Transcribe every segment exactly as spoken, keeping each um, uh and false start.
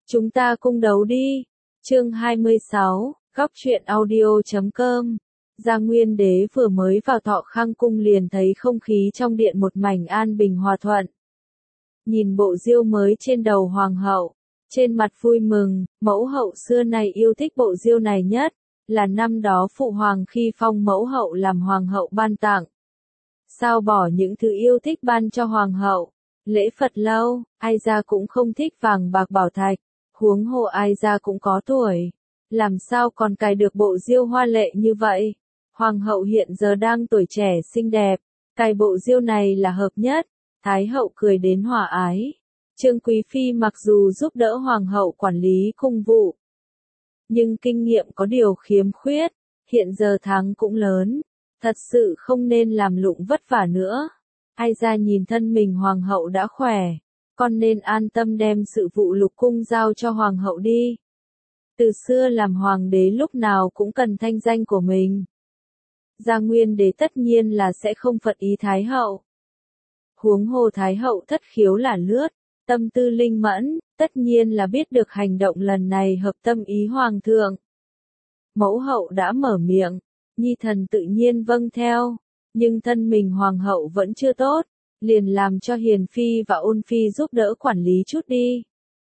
Chúng ta cung đấu đi. Chương hai mươi sáu, góc truyện audio chấm com. Gia Nguyên Đế vừa mới vào Thọ Khang cung liền thấy không khí trong điện một mảnh an bình hòa thuận. Nhìn bộ diêu mới trên đầu hoàng hậu, trên mặt vui mừng, mẫu hậu xưa này yêu thích bộ diêu này nhất, là năm đó phụ hoàng khi phong mẫu hậu làm hoàng hậu ban tặng. Sao bỏ những thứ yêu thích ban cho hoàng hậu? Lễ Phật lâu, ai ra cũng không thích vàng bạc bảo thạch, huống hồ ai ra cũng có tuổi. Làm sao còn cài được bộ diêu hoa lệ như vậy? Hoàng hậu hiện giờ đang tuổi trẻ xinh đẹp, cài bộ diêu này là hợp nhất. Thái hậu cười đến hòa ái. Trương Quý Phi mặc dù giúp đỡ hoàng hậu quản lý cung vụ, nhưng kinh nghiệm có điều khiếm khuyết, hiện giờ tháng cũng lớn, thật sự không nên làm lụng vất vả nữa. Ai ra nhìn thân mình hoàng hậu đã khỏe, con nên an tâm đem sự vụ lục cung giao cho hoàng hậu đi. Từ xưa làm hoàng đế lúc nào cũng cần thanh danh của mình. Gia Nguyên Đế tất nhiên là sẽ không phật ý Thái hậu. Huống hồ Thái hậu thất khiếu là lướt, tâm tư linh mẫn, tất nhiên là biết được hành động lần này hợp tâm ý hoàng thượng. Mẫu hậu đã mở miệng, nhi thần tự nhiên vâng theo, nhưng thân mình hoàng hậu vẫn chưa tốt, liền làm cho Hiền Phi và Ôn Phi giúp đỡ quản lý chút đi.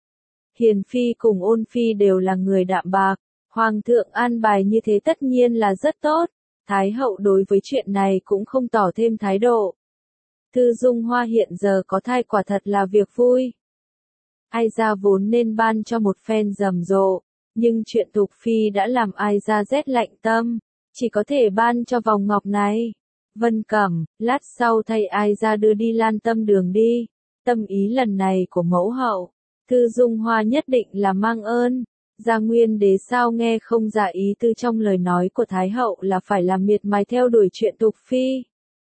Hiền Phi cùng Ôn Phi đều là người đạm bạc, hoàng thượng an bài như thế tất nhiên là rất tốt, Thái hậu đối với chuyện này cũng không tỏ thêm thái độ. Thư Dung Hoa hiện giờ có thai quả thật là việc vui. Ai ra vốn nên ban cho một phen rầm rộ, nhưng chuyện Tục Phi đã làm ai ra rét lạnh tâm, chỉ có thể ban cho vòng ngọc này. Vân Cẩm, lát sau thay ai ra đưa đi Lan Tâm đường đi, tâm ý lần này của mẫu hậu, Thư Dung Hoa nhất định là mang ơn. Gia Nguyên Đế sao nghe không ra ý tư trong lời nói của Thái hậu là phải làm miệt mài theo đuổi chuyện Tục Phi.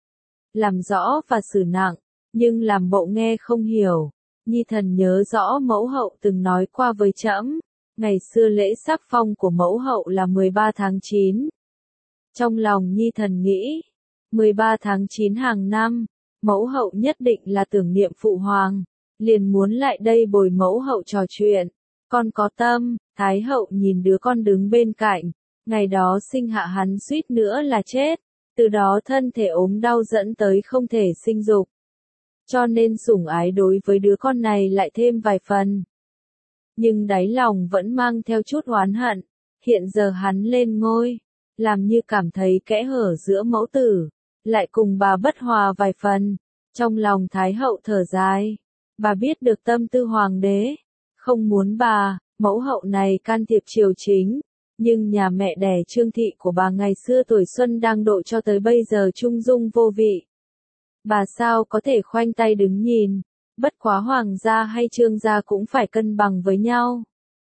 Làm rõ và xử nặng, nhưng làm bộ nghe không hiểu. Nhi thần nhớ rõ mẫu hậu từng nói qua với trẫm, ngày xưa lễ sắc phong của mẫu hậu là mười ba tháng chín. Trong lòng nhi thần nghĩ, mười ba tháng chín hàng năm, mẫu hậu nhất định là tưởng niệm phụ hoàng, liền muốn lại đây bồi mẫu hậu trò chuyện. Con có tâm. Thái hậu nhìn đứa con đứng bên cạnh, ngày đó sinh hạ hắn suýt nữa là chết, từ đó thân thể ốm đau dẫn tới không thể sinh dục. Cho nên sủng ái đối với đứa con này lại thêm vài phần. Nhưng đáy lòng vẫn mang theo chút oán hận, hiện giờ hắn lên ngôi, làm như cảm thấy kẽ hở giữa mẫu tử, lại cùng bà bất hòa vài phần. Trong lòng Thái hậu thở dài, bà biết được tâm tư hoàng đế, không muốn bà, mẫu hậu này can thiệp triều chính, nhưng nhà mẹ đẻ Trương thị của bà ngày xưa tuổi xuân đang độ cho tới bây giờ trung dung vô vị. Bà sao có thể khoanh tay đứng nhìn, bất quá hoàng gia hay Trương gia cũng phải cân bằng với nhau.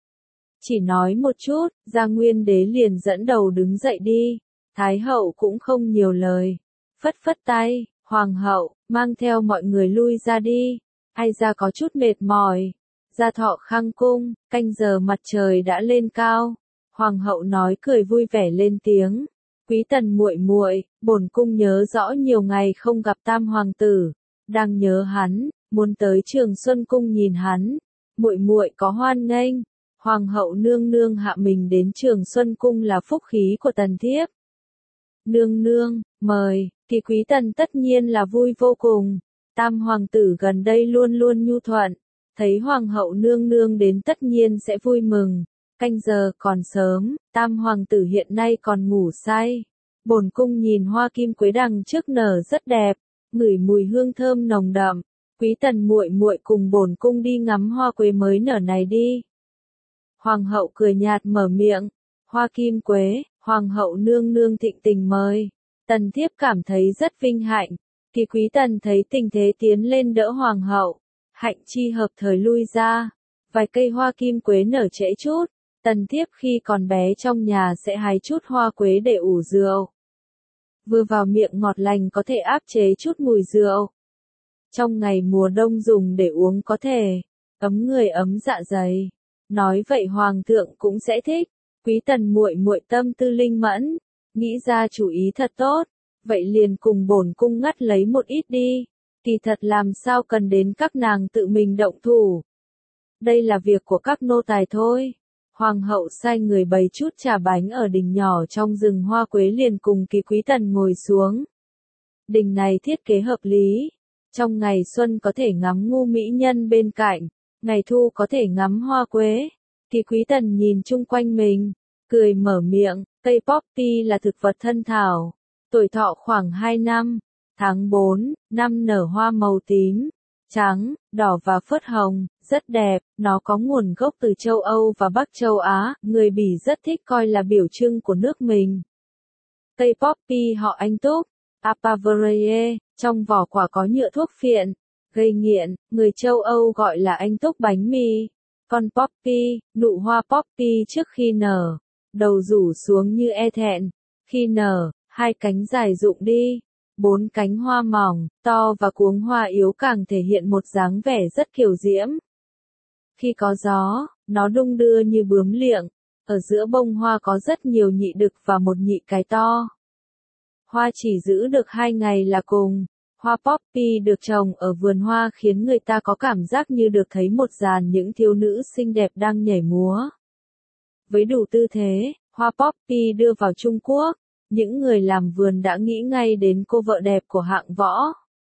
Chỉ nói một chút, Gia Nguyên Đế liền dẫn đầu đứng dậy đi, Thái hậu cũng không nhiều lời, phất phất tay, hoàng hậu, mang theo mọi người lui ra đi, ai ra có chút mệt mỏi. Ra Thọ Khang cung, canh giờ mặt trời đã lên cao, hoàng hậu nói cười vui vẻ lên tiếng, Quý Tần muội muội, bổn cung nhớ rõ nhiều ngày không gặp Tam hoàng tử, đang nhớ hắn, muốn tới Trường Xuân cung nhìn hắn, muội muội có hoan nghênh. Hoàng hậu nương nương hạ mình đến Trường Xuân cung là phúc khí của tần thiếp. Nương nương, mời, thì Quý Tần tất nhiên là vui vô cùng. Tam hoàng tử gần đây luôn luôn nhu thuận, thấy hoàng hậu nương nương đến tất nhiên sẽ vui mừng. Canh giờ còn sớm, Tam hoàng tử hiện nay còn ngủ say. Bổn cung nhìn hoa kim quế đằng trước nở rất đẹp, ngửi mùi hương thơm nồng đậm. Quý Tần muội muội cùng bổn cung đi ngắm hoa quế mới nở này đi. Hoàng hậu cười nhạt mở miệng, hoa kim quế, hoàng hậu nương nương thịnh tình mời. Tần thiếp cảm thấy rất vinh hạnh. Kỳ Quý Tần thấy tình thế tiến lên đỡ hoàng hậu, hạnh chi hợp thời lui ra. Vài cây hoa kim quế nở trễ chút, tần thiếp khi còn bé trong nhà sẽ hái chút hoa quế để ủ rượu. Vừa vào miệng ngọt lành có thể áp chế chút mùi rượu. Trong ngày mùa đông dùng để uống có thể ấm người ấm dạ dày. Nói vậy hoàng thượng cũng sẽ thích. Quý Tần muội muội tâm tư linh mẫn, nghĩ ra chủ ý thật tốt, vậy liền cùng bổn cung ngắt lấy một ít đi. Kỳ thật làm sao cần đến các nàng tự mình động thủ. đây là việc của các nô tài thôi. Hoàng hậu sai người bày chút trà bánh ở đình nhỏ trong rừng hoa quế liền cùng Kỳ Quý Tần ngồi xuống. Đình này thiết kế hợp lý. Trong ngày xuân có thể ngắm ngu mỹ nhân bên cạnh, ngày thu có thể ngắm hoa quế. Kỳ Quý Tần nhìn chung quanh mình, cười mở miệng, cây poppy là thực vật thân thảo, tuổi thọ khoảng hai năm, tháng bốn, năm nở hoa màu tím, trắng, đỏ và phớt hồng, rất đẹp, nó có nguồn gốc từ châu Âu và Bắc châu Á, người Bỉ rất thích coi là biểu trưng của nước mình. Cây poppy họ Anh Túc, Apaverae, trong vỏ quả có nhựa thuốc phiện, gây nghiện, người châu Âu gọi là Anh Túc bánh mì. Con poppy, nụ hoa poppy trước khi nở, đầu rủ xuống như e thẹn, khi nở, hai cánh dài rụng đi, bốn cánh hoa mỏng, to và cuống hoa yếu càng thể hiện một dáng vẻ rất kiều diễm. Khi có gió, nó đung đưa như bướm liệng, ở giữa bông hoa có rất nhiều nhị đực và một nhị cái to. Hoa chỉ giữ được hai ngày là cùng. Hoa poppy được trồng ở vườn hoa khiến người ta có cảm giác như được thấy một dàn những thiếu nữ xinh đẹp đang nhảy múa. Với đủ tư thế, hoa poppy đưa vào Trung Quốc, những người làm vườn đã nghĩ ngay đến cô vợ đẹp của hạng võ.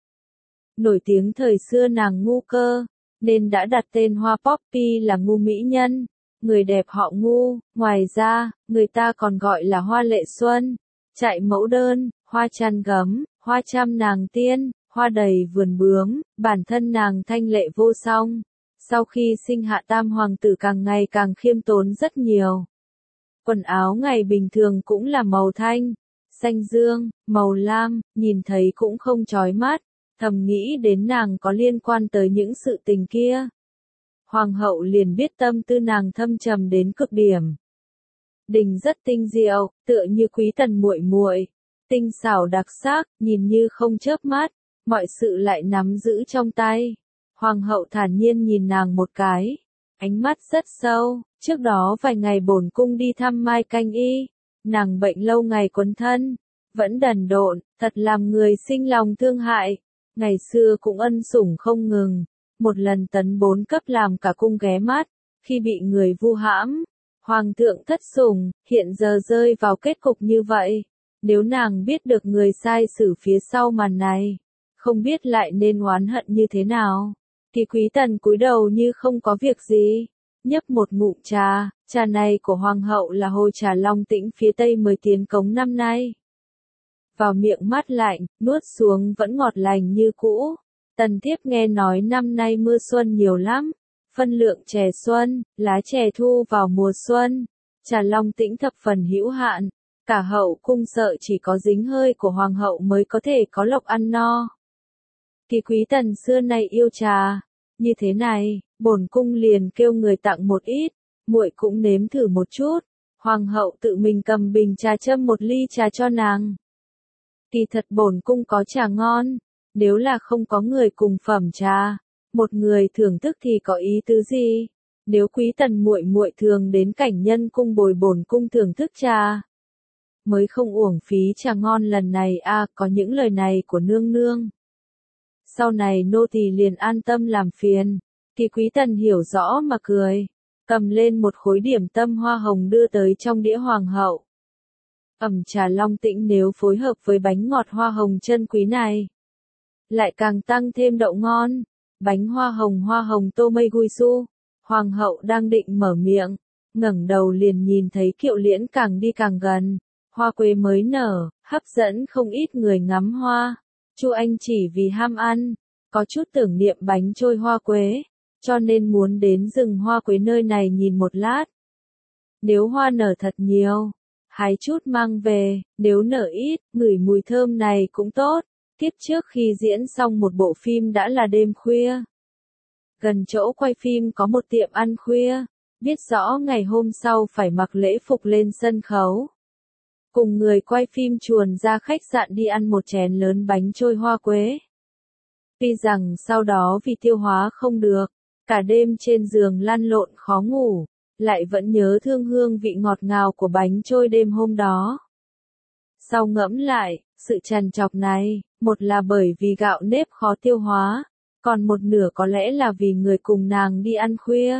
Nổi tiếng thời xưa nàng Ngu Cơ, nên đã đặt tên hoa poppy là Ngu Mỹ Nhân, người đẹp họ Ngu. Ngoài ra, người ta còn gọi là hoa lệ xuân, chạy mẫu đơn, hoa chăn gấm, hoa trăm nàng tiên, hoa đầy vườn bướm. Bản thân nàng thanh lệ vô song, sau khi sinh hạ tam hoàng tử càng ngày càng khiêm tốn rất nhiều. Quần áo ngày bình thường cũng là màu thanh, xanh dương, màu lam, nhìn thấy cũng không chói mắt, thầm nghĩ đến nàng có liên quan tới những sự tình kia. Hoàng hậu liền biết tâm tư nàng thâm trầm đến cực điểm. Đình rất tinh diệu, tựa như Quý Tần muội muội, tinh xảo đặc sắc, nhìn như không chớp mắt, mọi sự lại nắm giữ trong tay. Hoàng hậu thản nhiên nhìn nàng một cái, ánh mắt rất sâu. Trước đó vài ngày bổn cung đi thăm Mai Canh Y, nàng bệnh lâu ngày quấn thân, vẫn đần độn, thật làm người sinh lòng thương hại. Ngày xưa cũng ân sủng không ngừng, một lần tấn bốn cấp làm cả cung ghé mắt, khi bị người vu hãm, hoàng thượng thất sủng, hiện giờ rơi vào kết cục như vậy. Nếu nàng biết được người sai xử phía sau màn này, không biết lại nên oán hận như thế nào. Kỳ Quý Tần cúi đầu như không có việc gì, nhấp một ngụm trà. Trà này của hoàng hậu là hồi trà Long Tĩnh phía Tây mới tiến cống năm nay. Vào miệng mát lạnh, nuốt xuống vẫn ngọt lành như cũ. Tần thiếp nghe nói năm nay mưa xuân nhiều lắm, phân lượng chè xuân, lá chè thu vào mùa xuân, trà Long Tĩnh thập phần hữu hạn, cả hậu cung sợ chỉ có dính hơi của hoàng hậu mới có thể có lộc ăn no. Kỳ Quý Tần xưa nay yêu trà, như thế này, bổn cung liền kêu người tặng một ít, muội cũng nếm thử một chút. Hoàng hậu tự mình cầm bình trà châm một ly trà cho nàng. Kỳ thật bổn cung có trà ngon, nếu là không có người cùng phẩm trà, một người thưởng thức thì có ý tứ gì? Nếu Quý Tần muội muội thường đến Cảnh Nhân cung bồi bổn cung thưởng thức trà, mới không uổng phí trà ngon lần này a. À, có những lời này của nương nương, sau này nô tỳ liền an tâm làm phiền. Kỳ Quý Tần hiểu rõ mà cười, cầm lên một khối điểm tâm hoa hồng đưa tới trong đĩa hoàng hậu. Ẩm trà Long Tĩnh nếu phối hợp với bánh ngọt hoa hồng chân quý này, lại càng tăng thêm đậu ngon. Bánh hoa hồng hoa hồng Tomeguisu. Hoàng hậu đang định mở miệng, ngẩng đầu liền nhìn thấy Kiệu Liễn càng đi càng gần. Hoa quế mới nở, hấp dẫn không ít người ngắm hoa. Chu Anh chỉ vì ham ăn, có chút tưởng niệm bánh trôi hoa quế, cho nên muốn đến rừng hoa quế nơi này nhìn một lát. Nếu hoa nở thật nhiều, hái chút mang về, nếu nở ít, ngửi mùi thơm này cũng tốt. Tiếp trước khi diễn xong một bộ phim đã là đêm khuya. Gần chỗ quay phim có một tiệm ăn khuya, biết rõ ngày hôm sau phải mặc lễ phục lên sân khấu. Cùng người quay phim chuồn ra khách sạn đi ăn một chén lớn bánh trôi hoa quế. Tuy rằng sau đó vì tiêu hóa không được, cả đêm trên giường lăn lộn khó ngủ, lại vẫn nhớ thương hương vị ngọt ngào của bánh trôi đêm hôm đó. Sau ngẫm lại, sự trằn trọc này, một là bởi vì gạo nếp khó tiêu hóa, còn một nửa có lẽ là vì người cùng nàng đi ăn khuya.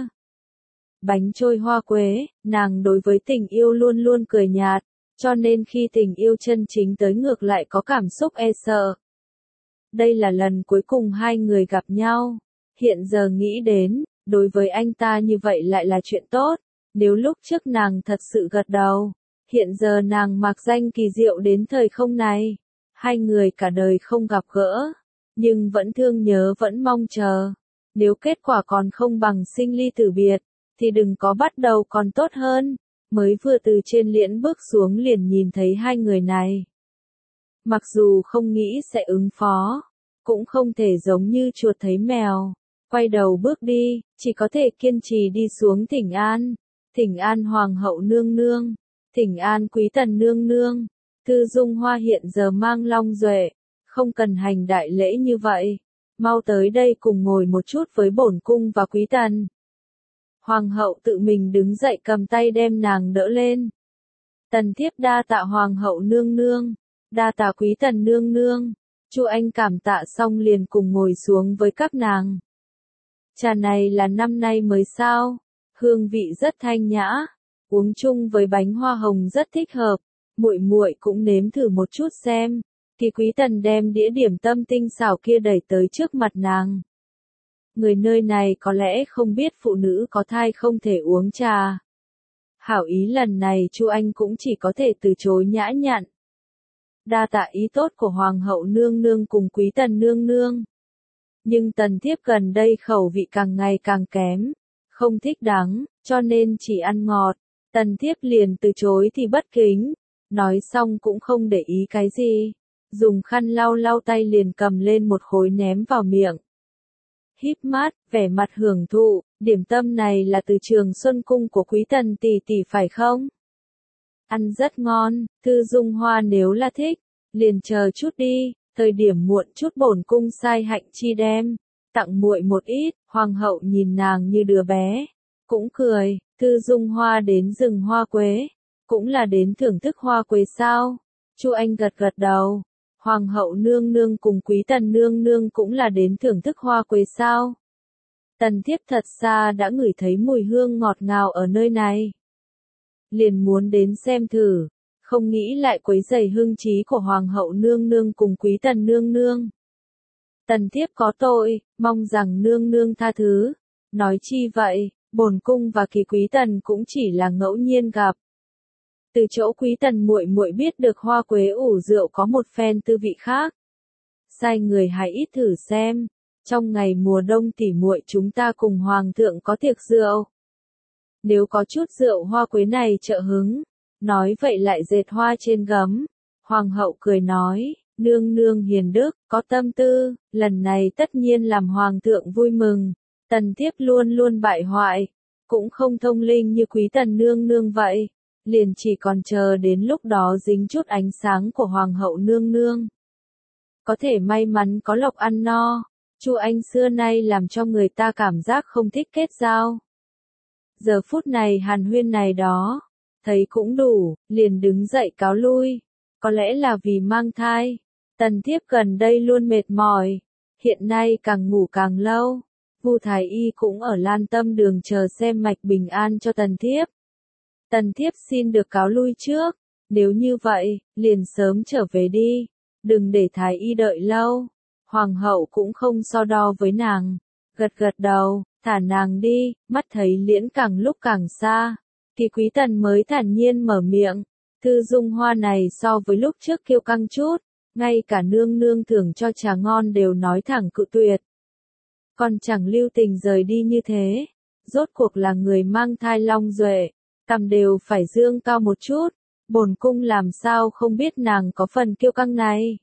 Bánh trôi hoa quế, nàng đối với tình yêu luôn luôn cười nhạt, cho nên khi tình yêu chân chính tới ngược lại có cảm xúc e sợ. Đây là lần cuối cùng hai người gặp nhau. Hiện giờ nghĩ đến, đối với anh ta như vậy lại là chuyện tốt. Nếu lúc trước nàng thật sự gật đầu, hiện giờ nàng mặc danh kỳ diệu đến thời không này. Hai người cả đời không gặp gỡ, nhưng vẫn thương nhớ vẫn mong chờ. Nếu kết quả còn không bằng sinh ly tử biệt, thì đừng có bắt đầu còn tốt hơn. Mới vừa từ trên liễn bước xuống liền nhìn thấy hai người này. Mặc dù không nghĩ sẽ ứng phó, cũng không thể giống như chuột thấy mèo, quay đầu bước đi, chỉ có thể kiên trì đi xuống thỉnh an. Thỉnh an hoàng hậu nương nương, thỉnh an quý tần nương nương. Thư Dung Hoa hiện giờ mang long duệ, không cần hành đại lễ như vậy, mau tới đây cùng ngồi một chút với bổn cung và quý tần. Hoàng hậu tự mình đứng dậy cầm tay đem nàng đỡ lên. Tần thiếp đa tạ hoàng hậu nương nương, đa tạ quý tần nương nương. Chu Anh cảm tạ xong liền cùng ngồi xuống với các nàng. Trà này là năm nay mới sao, hương vị rất thanh nhã, uống chung với bánh hoa hồng rất thích hợp. Muội muội cũng nếm thử một chút xem. Thì quý tần đem đĩa điểm tâm tinh xảo kia đẩy tới trước mặt nàng. Người nơi này có lẽ không biết phụ nữ có thai không thể uống trà. Hảo ý lần này Chu Anh cũng chỉ có thể từ chối nhã nhặn. Đa tạ ý tốt của hoàng hậu nương nương cùng quý tần nương nương. Nhưng tần thiếp gần đây khẩu vị càng ngày càng kém, không thích đắng, cho nên chỉ ăn ngọt. Tần thiếp liền từ chối thì bất kính. Nói xong cũng không để ý cái gì, dùng khăn lau lau tay liền cầm lên một khối ném vào miệng. Híp mắt, vẻ mặt hưởng thụ, điểm tâm này là từ Trường Xuân Cung của quý tần tỷ tỷ phải không? Ăn rất ngon, Thư Dung Hoa nếu là thích, liền chờ chút đi, thời điểm muộn chút bổn cung sai Hạnh Chi đem, tặng muội một ít. Hoàng hậu nhìn nàng như đứa bé, cũng cười. Thư Dung Hoa đến rừng hoa quế, cũng là đến thưởng thức hoa quế sao? Chu Anh gật gật đầu. Hoàng hậu nương nương cùng quý tần nương nương cũng là đến thưởng thức hoa quế sao? Tần thiếp thật xa đã ngửi thấy mùi hương ngọt ngào ở nơi này, liền muốn đến xem thử, không nghĩ lại quấy rầy hương trí của hoàng hậu nương nương cùng quý tần nương nương. Tần thiếp có tội, mong rằng nương nương tha thứ. Nói chi vậy, bổn cung và kỳ quý tần cũng chỉ là ngẫu nhiên gặp. Từ chỗ quý tần muội muội biết được hoa quế ủ rượu có một phen tư vị khác. Sai người hãy ít thử xem, trong ngày mùa đông tỉ muội chúng ta cùng hoàng thượng có tiệc rượu. Nếu có chút rượu hoa quế này trợ hứng, nói vậy lại dệt hoa trên gấm. Hoàng hậu cười nói, nương nương hiền đức, có tâm tư, lần này tất nhiên làm hoàng thượng vui mừng. Tần thiếp luôn luôn bại hoại, cũng không thông linh như quý tần nương nương vậy. Liền chỉ còn chờ đến lúc đó dính chút ánh sáng của hoàng hậu nương nương. Có thể may mắn có lộc ăn no. Chu Anh xưa nay làm cho người ta cảm giác không thích kết giao. Giờ phút này hàn huyên này đó, thấy cũng đủ, liền đứng dậy cáo lui. Có lẽ là vì mang thai, tần thiếp gần đây luôn mệt mỏi, hiện nay càng ngủ càng lâu. Vu Thái Y cũng ở Lan Tâm đường chờ xem mạch bình an cho tần thiếp. Tần thiếp xin được cáo lui trước, nếu như vậy, liền sớm trở về đi, đừng để Thái Y đợi lâu. Hoàng hậu cũng không so đo với nàng, gật gật đầu, thả nàng đi. Mắt thấy liễn càng lúc càng xa, thì quý tần mới thản nhiên mở miệng. Thư Dung Hoa này so với lúc trước kiêu căng chút, ngay cả nương nương thưởng cho trà ngon đều nói thẳng cự tuyệt. Còn chẳng lưu tình rời đi như thế, rốt cuộc là người mang thai long duệ, cằm đều phải dương cao một chút, bổn cung làm sao không biết nàng có phần kiêu căng này.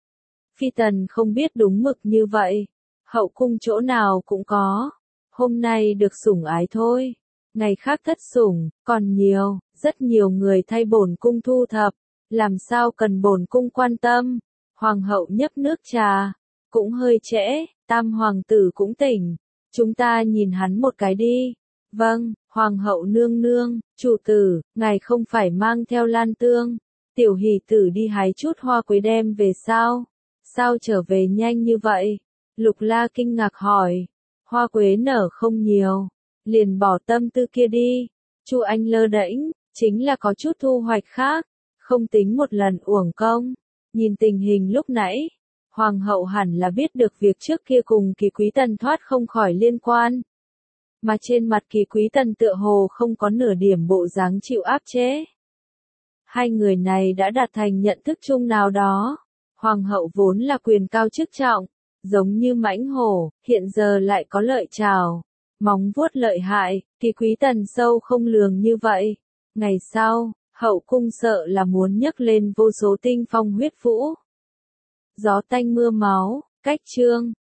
Phi tần không biết đúng mực như vậy, hậu cung chỗ nào cũng có, hôm nay được sủng ái thôi, ngày khác thất sủng, còn nhiều, rất nhiều người thay bổn cung thu thập, làm sao cần bổn cung quan tâm. Hoàng hậu nhấp nước trà, cũng hơi trễ, tam hoàng tử cũng tỉnh, chúng ta nhìn hắn một cái đi. Vâng, hoàng hậu nương nương, chủ tử, ngài không phải mang theo lan tương, tiểu hỷ tử đi hái chút hoa quế đem về sao? Sao trở về nhanh như vậy? Lục La kinh ngạc hỏi, hoa quế nở không nhiều, liền bỏ tâm tư kia đi. Chu Anh lơ đễnh, chính là có chút thu hoạch khác, không tính một lần uổng công. Nhìn tình hình lúc nãy, Hoàng hậu hẳn là biết được việc trước kia cùng Kỳ Quý Tần thoát không khỏi liên quan. Mà trên mặt Kỳ Quý Tần tựa hồ không có nửa điểm bộ dáng chịu áp chế. Hai người này đã đạt thành nhận thức chung nào đó. Hoàng hậu vốn là quyền cao chức trọng, giống như mãnh hổ, hiện giờ lại có lợi trảo, móng vuốt lợi hại, Kỳ Quý Tần sâu không lường như vậy. Ngày sau, hậu cung sợ là muốn nhấc lên vô số tinh phong huyết vũ. Gió tanh mưa máu, cách chương.